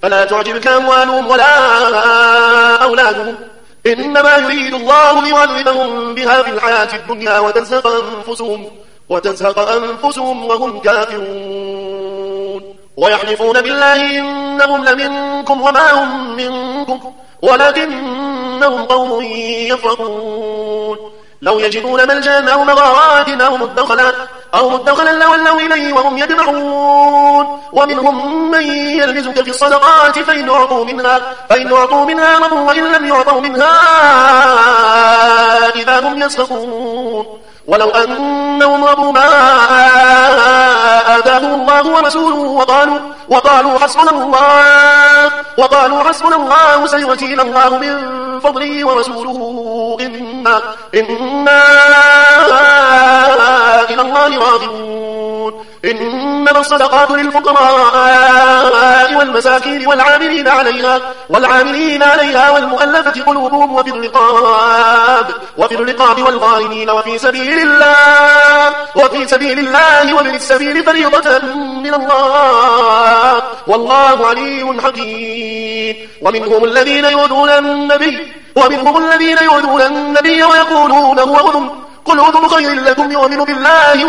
فلا تعجبك أموالهم ولا أولادهم، إنما يريد الله ليعذبهم بها في الحياة الدنيا وتزهق أنفسهم وهم كافرون. ويحلفون بالله إنهم لمنكم وما هم منكم ولكنهم قوم يفرقون. لو يجدون ملجأ أو مغارات أو مدخلا لولوا إليه وهم يجمعون. ومنهم من يلمزك في الصدقات فإن أعطوا منها رضوا وإن لم يعطوا منها إذا هم يسخطون. ولو أنهم رضوا ما آتاهم الله ورسوله وقالوا حسبنا الله سيؤتينا الله من فضله ورسوله إنا إلى الله راغبون. إنما الصدقات للفقراء والمساكين والعاملين عليها والمؤلفة قلوبهم وفي الرقاب والغارمين وفي سبيل الله وابن السبيل فريضة من الله والله عليم حكيم. ومنهم الذين يؤذون النبي ويقولون هو أذن قل أذن خير لكم يؤمن بالله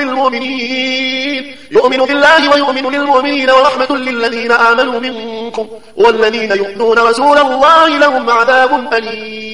ويؤمن للمؤمنين ورحمة للذين آمنوا منكم والذين يؤذون رسول الله لهم عذاب أليم.